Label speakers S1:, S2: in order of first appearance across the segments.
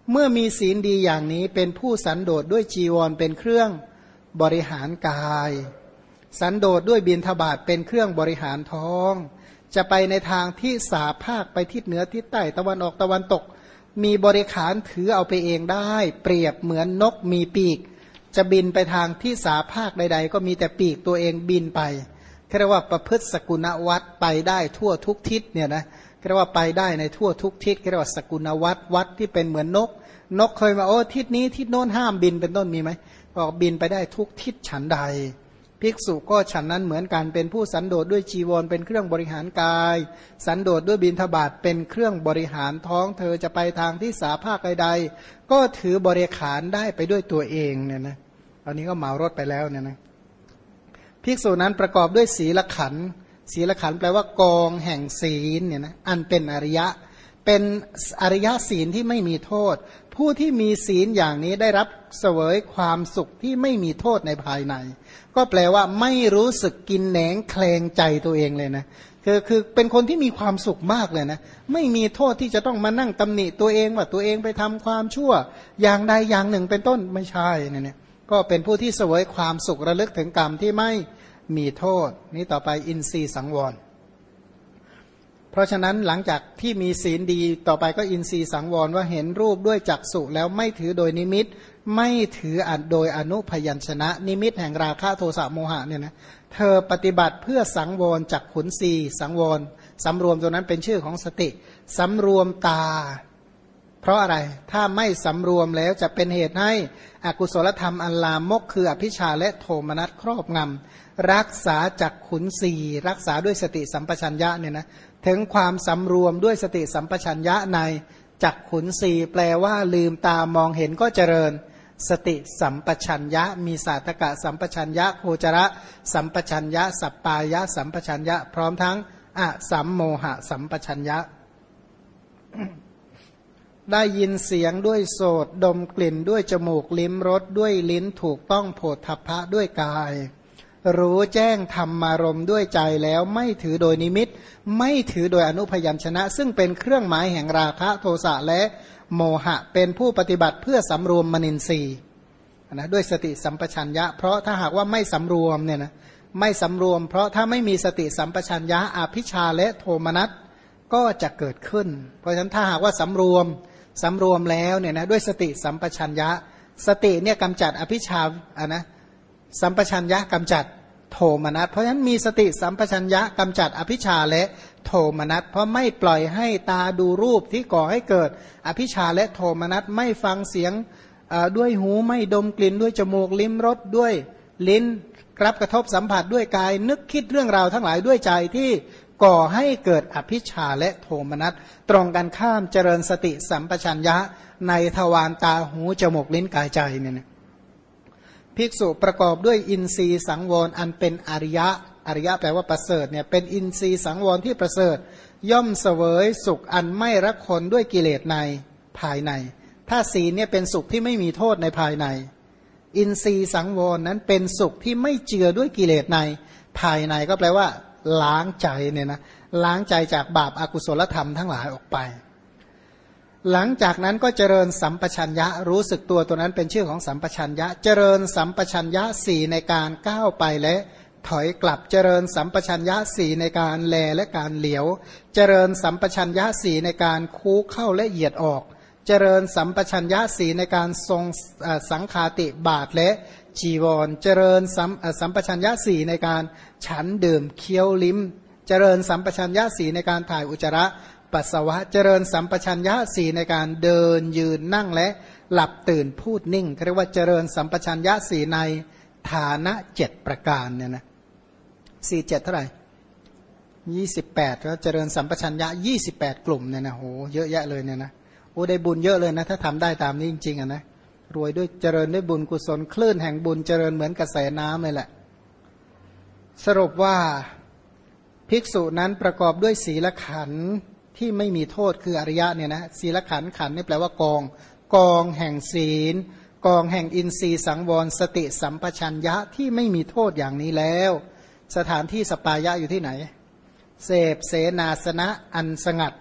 S1: เมื่อมีศีลดีอย่างนี้เป็นผู้สันโดษด้วยจีวรเป็นเครื่องบริหารกายสันโดษด้วยบิณฑบาตเป็นเครื่องบริหารท้องจะไปในทางที่สาภาคไปทิศเหนือทิศใต้ตะวันออกตะวันตกมีบริขารถือเอาไปเองได้เปรียบเหมือนนกมีปีกจะบินไปทางที่สาภาคใดๆก็มีแต่ปีกตัวเองบินไปเรียกว่าประพฤติสกุณวัตรไปได้ทั่วทุกทิศเนี่ยนะเรียกว่าไปได้ในทั่วทุกทิศเรียกว่าสกุณวัตรวัดที่เป็นเหมือนนกนกเคยมาโอ้ทิศนี้ทิศโน้นห้ามบินเป็นต้นมีไหมบอกบินไปได้ทุกทิศฉันใดภิกษุก็ฉันนั้นเหมือนกันเป็นผู้สันโดษด้วยจีวรเป็นเครื่องบริหารกายสันโดษด้วยบิณฑบาตเป็นเครื่องบริหารท้องเธอจะไปทางที่สาภาคใดๆก็ถือบริขารได้ไปด้วยตัวเองเนี่ยนะอันนี้ก็เหมารถไปแล้วเนี่ยนะภิกษุนั้นประกอบด้วยศีลขันธ์ศีลขันธ์แปลว่ากองแห่งศีลเนี่ยนะอันเป็นอริยะเป็นอริยศีลที่ไม่มีโทษผู้ที่มีศีลอย่างนี้ได้รับเสวยความสุขที่ไม่มีโทษในภายในก็แปลว่าไม่รู้สึกกินแหนงแคลงใจตัวเองเลยนะคือเป็นคนที่มีความสุขมากเลยนะไม่มีโทษที่จะต้องมานั่งตำหนิตัวเองว่าตัวเองไปทำความชั่วอย่างใดอย่างหนึ่งเป็นต้นไม่ใช่เนี่ยก็เป็นผู้ที่เสวยความสุขระลึกถึงกรรมที่ไม่มีโทษนี้ต่อไปอินทรีย์สังวรเพราะฉะนั้นหลังจากที่มีศีลดีต่อไปก็อินทรีย์สังวรว่าเห็นรูปด้วยจักษุแล้วไม่ถือโดยนิมิตไม่ถือโดยอนุพยัญชนะนิมิตแห่งราคะโทสะโมหะเนี่ยนะเธอปฏิบัติเพื่อสังวรจักขุนศีสังวรสำรวมตัวนั้นเป็นชื่อของสติสำรวมตาเพราะอะไรถ้าไม่สำรวมแล้วจะเป็นเหตุให้อกุศลธรรมอันลามกคืออภิชาและโทมนัสครอบงำรักษาจักขุนศีรักษาด้วยสติสัมปชัญญะเนี่ยนะถึงความสำรวมด้วยสติสัมปชัญญะในจักขุนศีแปลว่าลืมตามองเห็นก็เจริญสติสัมปชัญญะมีสาธกะสัมปชัญญะโคจระสัมปชัญญะสัปปายะสัมปชัญญะพร้อมทั้งอสัมโมหะสัมปชัญญะ ได้ยินเสียงด้วยโสตดมกลิ่นด้วยจมูกลิ้มรสด้วยลิ้นถูกต้องโผฏฐัพพะด้วยกายรู้แจ้งธรรมารมณ์ด้วยใจแล้วไม่ถือโดยนิมิตไม่ถือโดยอนุพยัญชนะซึ่งเป็นเครื่องหมายแห่งราคะโทสะและโมหะเป็นผู้ปฏิบัติเพื่อสำรวมมนินทรีย์นะด้วยสติสัมปชัญญะเพราะถ้าหากว่าไม่สำรวมเนี่ยนะไม่สำรวมเพราะถ้าไม่มีสติสัมปชัญญะอภิชาและโทมนัสก็จะเกิดขึ้นเพราะฉะนั้นถ้าหากว่าสำรวมแล้วเนี่ยนะด้วยสติสัมปชัญญะสติเนี่ยกำจัดอภิชานะสัมปชัญญะกำจัดโทมนัสเพราะฉะนั้นมีสติสัมปชัญญะกำจัดอภิชาและโทมนัสเพราะไม่ปล่อยให้ตาดูรูปที่ก่อให้เกิดอภิชาและโทมนัสไม่ฟังเสียงด้วยหูไม่ดมกลิ่นด้วยจมูกลิ้มรสด้วยลิ้นรับกระทบสัมผัสด้วยกายนึกคิดเรื่องราวทั้งหลายด้วยใจที่ก่อให้เกิดอภิชาและโทมนัสตรงกันข้ามเจริญสติสัมปชัญญะในทวารตาหูจมูกลิ้นกายใจเนี่ยภิกษุประกอบด้วยอินทรีย์สังวรอันเป็นอริยะอริยะแปลว่าประเสริฐเนี่ยเป็นอินทรีย์สังวรที่ประเสริฐย่อมเสวยสุขอันไม่รักคนด้วยกิเลสในภายในถ้าศีลเนี่ยเป็นสุขที่ไม่มีโทษในภายในอินทรีย์สังวรนั้นเป็นสุขที่ไม่เจือด้วยกิเลสในภายในก็แปลว่าล้างใจเนี่ยนะล้างใจจากบาปอากุศลธรรมทั้งหลายออกไปหลังจากนั้นก็เจริญสัมปชัญญะรู้สึกตัวนั้นเป็นชื่อของสัมปชัญญะเจริญสัมปชัญญะสี่ในการก้าวไปและถอยกลับเจริญสัมปชัญญะสี่ในการแลและการเหลียวเจริญสัมปชัญญะสี่ในการคูเข้าและเหยียดออกเจริญสัมปชัญญะสี่ในการทรงสังฆาติบาทและจีวรเจริญสัมปชัญญะสี่ในการฉันดื่มเคี้ยวลิ้มเจริญสัมปชัญญะสี่ในการถ่ายอุจจาระปัสสาวะเจริญสัมปชัญญะสี่ในการเดินยืนนั่งและหลับตื่นพูดนิ่งเรียกว่าเจริญสัมปชัญญะสี่ในฐานะ7ประการเนี่ยนะ47เท่าไหร่28แล้วเจริญสัมปชัญญะ28กลุ่มเนี่ยนะโหเยอะแยะเลยเนี่ยนะโอ้ได้บุญเยอะเลยนะถ้าทำได้ตามนี้จริงๆนะรวยด้วยเจริญด้วยบุญกุศลคลื่นแห่งบุญเจริญเหมือนกระแสน้ำเลยแหละสรุปว่าภิกษุนั้นประกอบด้วยศีลขันธ์ที่ไม่มีโทษคืออริยะเนี่ยนะศีลขันธ์ขันธ์นี่แปลว่ากองแห่งศีลกองแห่งอินทรีย์สังวรสติสัมปชัญญะที่ไม่มีโทษอย่างนี้แล้วสถานที่สปายะอยู่ที่ไหนเสพเสนาสนะอันสงัด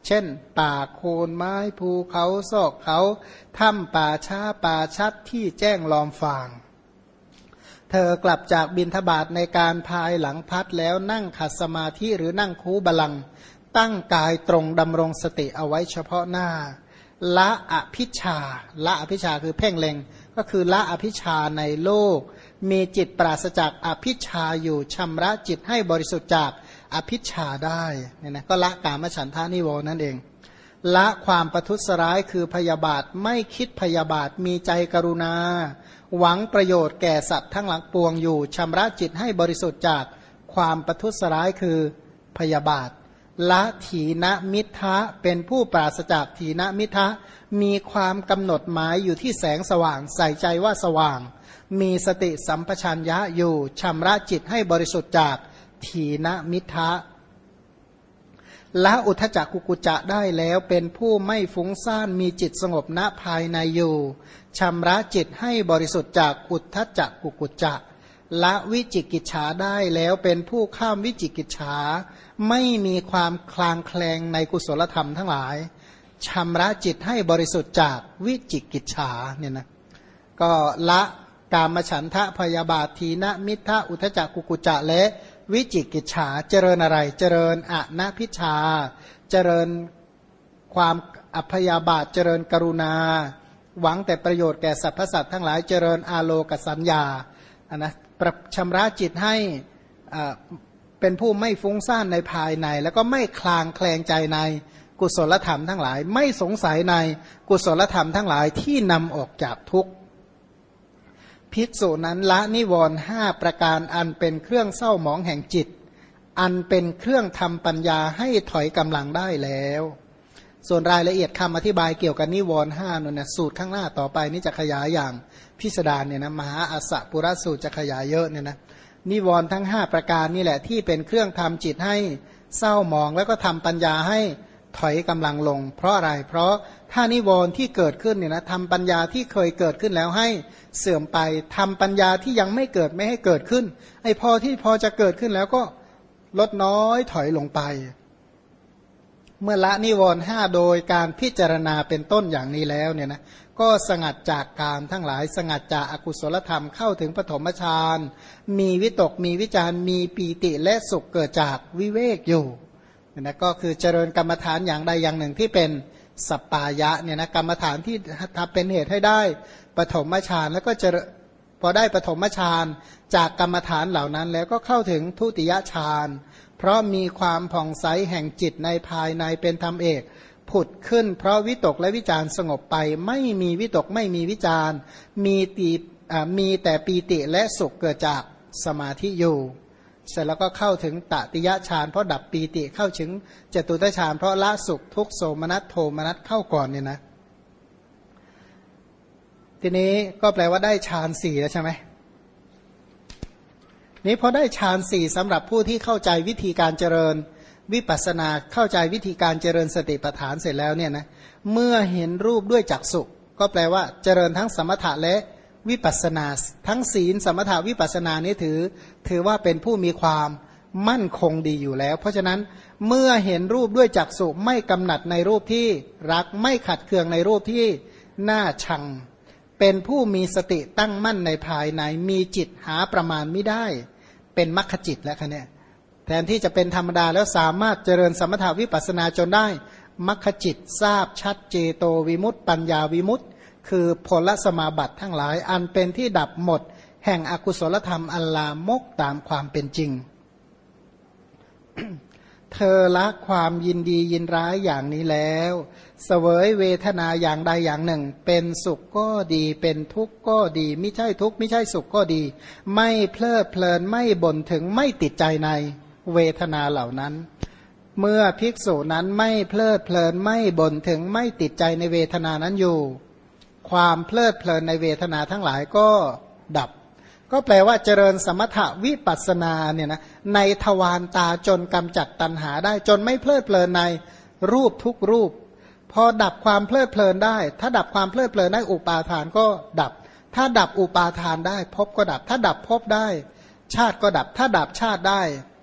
S1: เช่นป่าโคนไม้ภูเขาซอกเขาถ้ำป่าช้าป่าชัดที่แจ้งลอมฟางเธอกลับจากบิณฑบาตในการภายหลังพัดแล้วนั่งขัดสมาธิหรือนั่งคูบาลังก์ตั้งกายตรงดำรงสติเอาไว้เฉพาะหน้าละอภิชาละอภิชาคือเพ่งเล็งก็คือละอภิชาในโลกมีจิตปราศจากอภิชาอยู่ชำระจิตให้บริสุทธิ์จากอภิชาได้เนี่ยนะก็ละกามฉันทานิวรณ์นั่นเองละความประทุษร้ายคือพยาบาทไม่คิดพยาบาทมีใจกรุณาหวังประโยชน์แก่สัตว์ทั้งหลังปวงอยู่ชำระจิตให้บริสุทธิ์จากความประทุษร้ายคือพยาบาทละถีนมิทะเป็นผู้ปราศจากถีนมิทะมีความกำหนดหมายอยู่ที่แสงสว่างใส่ใจว่าสว่างมีสติสัมปชัญญะอยู่ชำระจิตให้บริสุทธิ์จากถีนมิทะละอุทจักกุกุจะได้แล้วเป็นผู้ไม่ฟุ้งซ่านมีจิตสงบณภายในอยู่ชำระจิตให้บริสุทธิ์จากอุทจักกุกุจะละวิจิกิจฉาได้แล้วเป็นผู้ข้ามวิจิกิจฉาไม่มีความคลางแคลงในกุศลธรรมทั้งหลายชำระจิตให้บริสุทธิ์จากวิจิกิจฉาเนี่ยนะก็ละกามฉันทะพยาบาททีนะมิทะอุทจักกุกุจะและวิจิกิจฉาเจริญอะไรเจริญอนัพิชาเจริญความอภยาบาทเจริญกรุณาหวังแต่ประโยชน์แก่สรรพสัตว์ทั้งหลายเจริญอาโลกสัญญานะชำระจิตให้เป็นผู้ไม่ฟุ้งซ่านในภายในแล้วก็ไม่คลางแคลงใจในกุศลธรรมทั้งหลายไม่สงสัยในกุศลธรรมทั้งหลายที่นำออกจากทุกข์ภิกษุนั้นละนิวรณ์5ประการอันเป็นเครื่องเศร้าหมองแห่งจิตอันเป็นเครื่องทำปัญญาให้ถอยกำลังได้แล้วส่วนรายละเอียดคำอธิบายเกี่ยวกับนิวรณ์5นั่นนะสูตรข้างหน้าต่อไปนี่จะขยายอย่างพิสดารเนี่ยนะมหาอัสสะปุรสูตรจะขยายเยอะเนี่ยนะนิวรณ์ทั้ง5ประการนี่แหละที่เป็นเครื่องทำจิตให้เศร้าหมองแล้วก็ทำปัญญาให้ถอยกำลังลงเพราะอะไรเพราะถ้านิวรณ์ที่เกิดขึ้นเนี่ยนะทำปัญญาที่เคยเกิดขึ้นแล้วให้เสื่อมไปทำปัญญาที่ยังไม่เกิดไม่ให้เกิดขึ้นไอ้พอที่พอจะเกิดขึ้นแล้วก็ลดน้อยถอยลงไปเมื่อละนิวรณ์5โดยการพิจารณาเป็นต้นอย่างนี้แล้วเนี่ยนะก็สงัดจากกามทั้งหลายสงัดจากอกุศลธรรมเข้าถึงปฐมฌานมีวิตกมีวิจารมีปีติและสุขเกิดจากวิเวกอยู่นะก็คือเจริญกรรมฐานอย่างใดอย่างหนึ่งที่เป็นสัปปายะเนี่ยนะกรรมฐานที่ทำเป็นเหตุให้ได้ปฐมฌานแล้วก็จะพอได้ปฐมฌานจากกรรมฐานเหล่านั้นแล้วก็เข้าถึงทุติยฌานเพราะมีความผ่องใสแห่งจิตในภายในเป็นธรรมเอกผุดขึ้นเพราะวิตกและวิจารสงบไปไม่มีวิตกไม่มีวิจารมีแต่ปีติและสุขเกิดจากสมาธิอยู่เสร็จแล้วก็เข้าถึงตติยฌานเพราะดับปีติเข้าถึงจตุตฌานเพราะละสุขทุกโสมนัสโทมนัสเข้าก่อนเนี่ยนะทีนี้ก็แปลว่าได้ฌาน4แล้วใช่ไหมนี้พอได้ฌาน4สำหรับผู้ที่เข้าใจวิธีการเจริญวิปัสสนาเข้าใจวิธีการเจริญสติปัฏฐานเสร็จแล้วเนี่ยนะเมื่อเห็นรูปด้วยจักษุก็แปลว่าเจริญทั้งสมถะและวิปัสสนาทั้งศีลสมถะวิปัสสนานี้ถือว่าเป็นผู้มีความมั่นคงดีอยู่แล้วเพราะฉะนั้นเมื่อเห็นรูปด้วยจักษุไม่กำหนัดในรูปที่รักไม่ขัดเคืองในรูปที่น่าชังเป็นผู้มีสติตั้งมั่นในภายในมีจิตหาประมาณไม่ได้เป็นมรรคจิตแล้วคะเนี่ยแทนที่จะเป็นธรรมดาแล้วสามารถเจริญสมถาวิปัสสนาจนได้มรรคจิตทราบชัดเจโตวิมุตติปัญญาวิมุตติคือผลสมาบัติทั้งหลายอันเป็นที่ดับหมดแห่งอกุศลธรรมอันลามกตามความเป็นจริง เธอละความยินดียินร้ายอย่างนี้แล้วเสวยเวทนาอย่างใดอย่างหนึ่งเป็นสุขก็ดีเป็นทุกข์ก็ดีไม่ใช่ทุกข์ไม่ใช่สุขก็ดีไม่เพลิดเพลินไม่บ่นถึงไม่ติดใจในเวทนาเหล่านั้นเมื่อภิกษุนั้นไม่เพลิดเพลินไม่บ่นถึงไม่ติดใจในเวทนานั้นอยู่ความเพลิดเพลินในเวทนาทั้งหลายก็ดับก็แปลว่าเจริญสมถะวิปัสสนาเนี่ยนะในทวารตาจนกำจัดตัณหาได้จนไม่เพลิดเพลินในรูปทุกรูปพอดับความเพลิดเพลินได้ถ้าดับความเพลิดเพลินได้อุปาทานก็ดับถ้าดับอุปาทานได้ภพก็ดับถ้าดับภพได้ชาติก็ดับถ้าดับชาติได้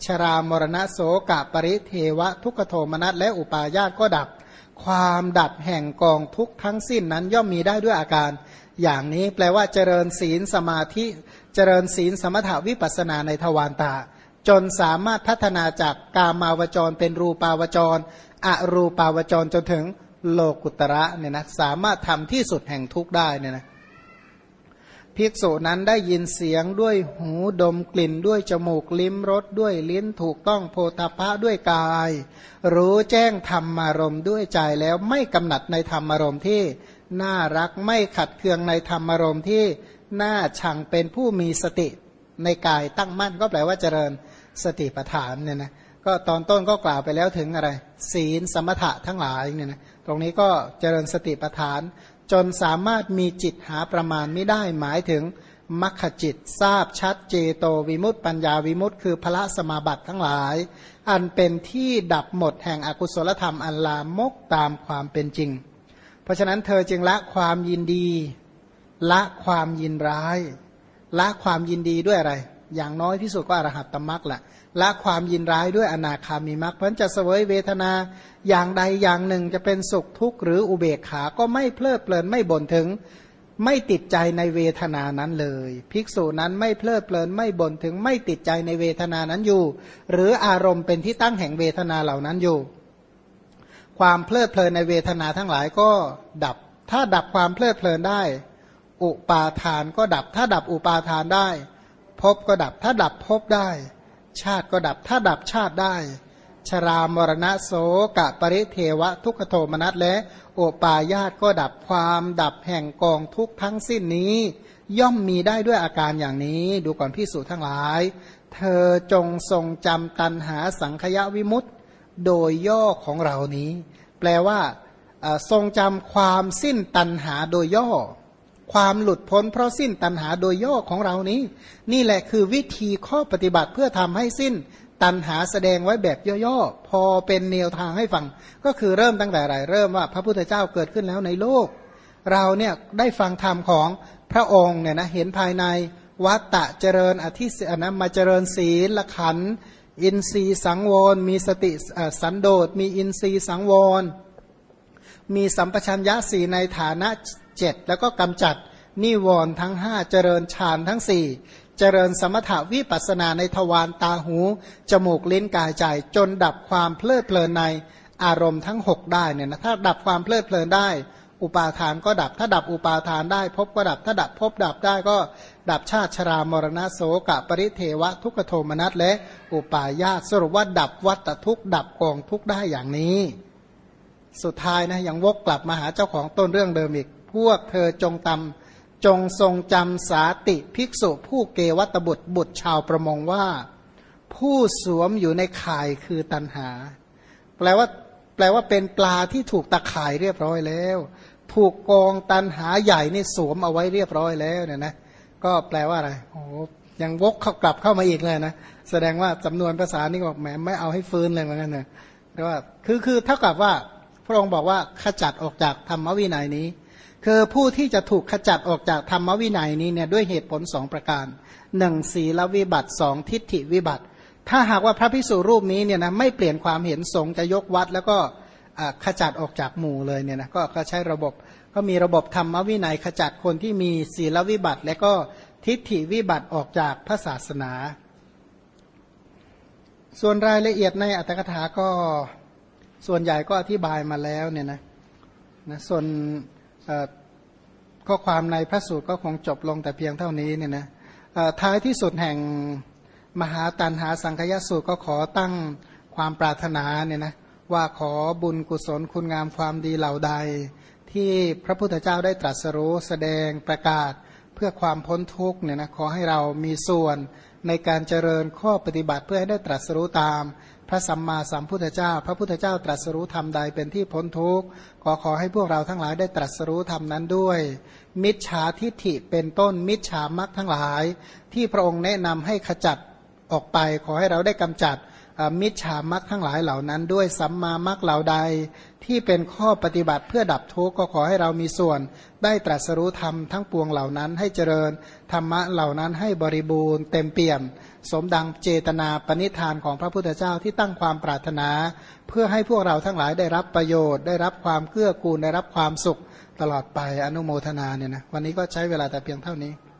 S1: ชรามรณะโสกะปริเทวะทุกขโทมนัสและอุปาญาตก็ดับความดับแห่งกองทุกข์ทั้งสิ้นนั้นย่อมมีได้ด้วยอาการอย่างนี้แปลว่าเจริญศีลสมาธิเจริญศีลสมถาวิปัสสนาในทวารตาจนสามารถพัฒนาจากกามาวจรเป็นรูปาวจรอรูปาวจรจนถึงโลกุตระเนี่ยนะสามารถทำที่สุดแห่งทุกข์ได้เนี่ยนะภิกษุนั้นได้ยินเสียงด้วยหูดมกลิ่นด้วยจมูกลิ้มรสด้วยลิ้นถูกต้องโพธพะด้วยกายรู้แจ้งธรรมารมณ์ด้วยใจแล้วไม่กำหนัดในธรรมารมณ์ที่น่ารักไม่ขัดเคืองในธรรมารมณ์ที่น่าชังเป็นผู้มีสติในกายตั้งมั่นก็แปลว่าเจริญสติปัฏฐานเนี่ยนะก็ตอนต้นก็กล่าวไปแล้วถึงอะไรศีลสมถะทั้งหลายเนี่ยนะตรงนี้ก็เจริญสติปัฏฐานจนสามารถมีจิตหาประมาณไม่ได้หมายถึงมัคคจิตทราบชัดเจโตวิมุตติปัญญาวิมุตติคือพละสมาบัติทั้งหลายอันเป็นที่ดับหมดแห่งอกุศลธรรมอันลามกตามความเป็นจริงเพราะฉะนั้นเธอจึงละความยินดีละความยินร้ายละความยินดีด้วยอะไรอย่างน้อยที่สุดก็อรหัตตมรรคแหละละความยินร้ายด้วยอนาคามิมรรคเพราะจะเสวยเวทนาอย่างใดอย่างหนึ่งจะเป็นสุขทุกข์หรืออุเบกขาก็ไม่เพลิดเพลินไม่บ่นถึงไม่ติดใจในเวทนานั้นเลยภิกษุนั้นไม่เพลิดเพลินไม่บ่นถึงไม่ติดใจในเวทนานั้นอยู่หรืออารมณ์เป็นที่ตั้งแห่งเวทนาเหล่านั้นอยู่ความเพลิดเพลินในเวทนาทั้งหลายก็ดับถ้าดับความเพลิดเพลินได้อุปาทานก็ดับถ้าดับอุปาทานได้ภพก็ดับถ้าดับภพได้ชาติก็ดับถ้าดับชาติได้ชรามรณะโสกะปริเทวะทุกขโทมนัสและโอปาญาตก็ดับความดับแห่งกองทุกทั้งสิ้นนี้ย่อมมีได้ด้วยอาการอย่างนี้ดูก่อนภิกษุทั้งหลายเธอจงทรงจำตัณหาสังขยวิมุตติโดยย่อของเรานี้แปลว่าทรงจำความสิ้นตัณหาโดยย่อความหลุดพ้นเพราะสิ้นตัณหาโดยย่อของเรานี้นี่แหละคือวิธีข้อปฏิบัติเพื่อทำให้สิ้นตัณหาแสดงไว้แบบย่อๆพอเป็นแนวทางให้ฟังก็คือเริ่มตั้งแต่อะไรเริ่มว่าพระพุทธเจ้าเกิดขึ้นแล้วในโลกเราเนี่ยได้ฟังธรรมของพระองค์เนี่ยนะเห็นภายในวัตตะเจริญอธิศีนะมาเจริญศีลขันธ์อินทรีย์สังวรมีสติสันโดษมีอินทรีย์สังวรมีสัมปชัญญะสีในฐานะ7แล้วก็กำจัดนิวรณ์ทั้ง5เจริญฌานทั้ง4เจริญสมถาวิปัสสนาในทวารตาหูจมูกลิ้นกายใจจนดับความเพลิดเพลินในอารมณ์ทั้ง6ได้เนี่ยนะถ้าดับความเพลิดเพลินได้อุปาทานก็ดับถ้าดับอุปาทานได้ภพก็ดับถ้าดับภพดับได้ก็ดับชาติชรามรณะโสกะปริเทวะทุกขโทมนัสและอุปาญาตสรุปว่าดับวัฏทุกข์ดับกองทุกข์ได้อย่างนี้สุดท้ายนะยังวกกลับมาหาเจ้าของต้นเรื่องเดิมอีกพวกเธอจงทรงจำสาติภิกษุผู้เกวัตบุตรชาวประมงว่าผู้สวมอยู่ในข่ายคือตัณหาแปลว่าเป็นปลาที่ถูกตะข่ายเรียบร้อยแล้วถูกกองตัณหาใหญ่นี่สวมเอาไว้เรียบร้อยแล้วเนี่ยนะก็แปลว่าอะไรโอ้ยังวกกลับเข้ามาอีกเลยนะแสดงว่าจำนวนภาษานี่บอกแหมไม่เอาให้ฟื้นเลยเหมือนกันนะแต่ว่าคือเท่ากับว่าพระองค์บอกว่าขจัดออกจากธรรมวินัยนี้คือผู้ที่จะถูกขจัดออกจากธรรมวินัยนี้เนี่ยด้วยเหตุผล2ประการ1ศีลวิบัติ2ทิฏฐิวิบัติถ้าหากว่าพระภิกษุรูปนี้เนี่ยนะไม่เปลี่ยนความเห็นสงฆ์จะยกวัดแล้วก็ขจัดออกจากหมู่เลยเนี่ยนะก็ใช้ระบบก็มีระบบธรรมวินัยขจัดคนที่มีศีลวิบัติและก็ทิฏฐิวิบัติออกจากพระศาสนาส่วนรายละเอียดในอัตถกถาก็ส่วนใหญ่ก็อธิบายมาแล้วเนี่ยนะส่วนข้อความในพระสูตรก็คงจบลงแต่เพียงเท่านี้เนี่ยนะท้ายที่สุดแห่งมหาตัณหาสังคยสูตรก็ขอตั้งความปรารถนาเนี่ยนะว่าขอบุญกุศลคุณงามความดีเหล่าใดที่พระพุทธเจ้าได้ตรัสรู้แสดงประกาศเพื่อความพ้นทุกข์เนี่ยนะขอให้เรามีส่วนในการเจริญข้อปฏิบัติเพื่อให้ได้ตรัสรู้ตามพระสัมมาสัมพุทธเจ้าพระพุทธเจ้าตรัสรู้ธรรมใดเป็นที่พ้นทุกข์ขอให้พวกเราทั้งหลายได้ตรัสรู้ธรรมนั้นด้วยมิจฉาทิฏฐิเป็นต้นมิจฉามรรคทั้งหลายที่พระองค์แนะนำให้ขจัดออกไปขอให้เราได้กำจัดมิจฉามรรคทั้งหลายเหล่านั้นด้วยสัมมามรรคเหล่าใดที่เป็นข้อปฏิบัติเพื่อดับทุกข์ก็ขอให้เรามีส่วนได้ตรัสรู้ธรรมทั้งปวงเหล่านั้นให้เจริญธรรมะเหล่านั้นให้บริบูรณ์เต็มเปี่ยมสมดังเจตนาปณิธานของพระพุทธเจ้าที่ตั้งความปรารถนาเพื่อให้พวกเราทั้งหลายได้รับประโยชน์ได้รับความเกื้อกูลได้รับความสุขตลอดไปอนุโมทนาเนี่ยนะวันนี้ก็ใช้เวลาแต่เพียงเท่านี้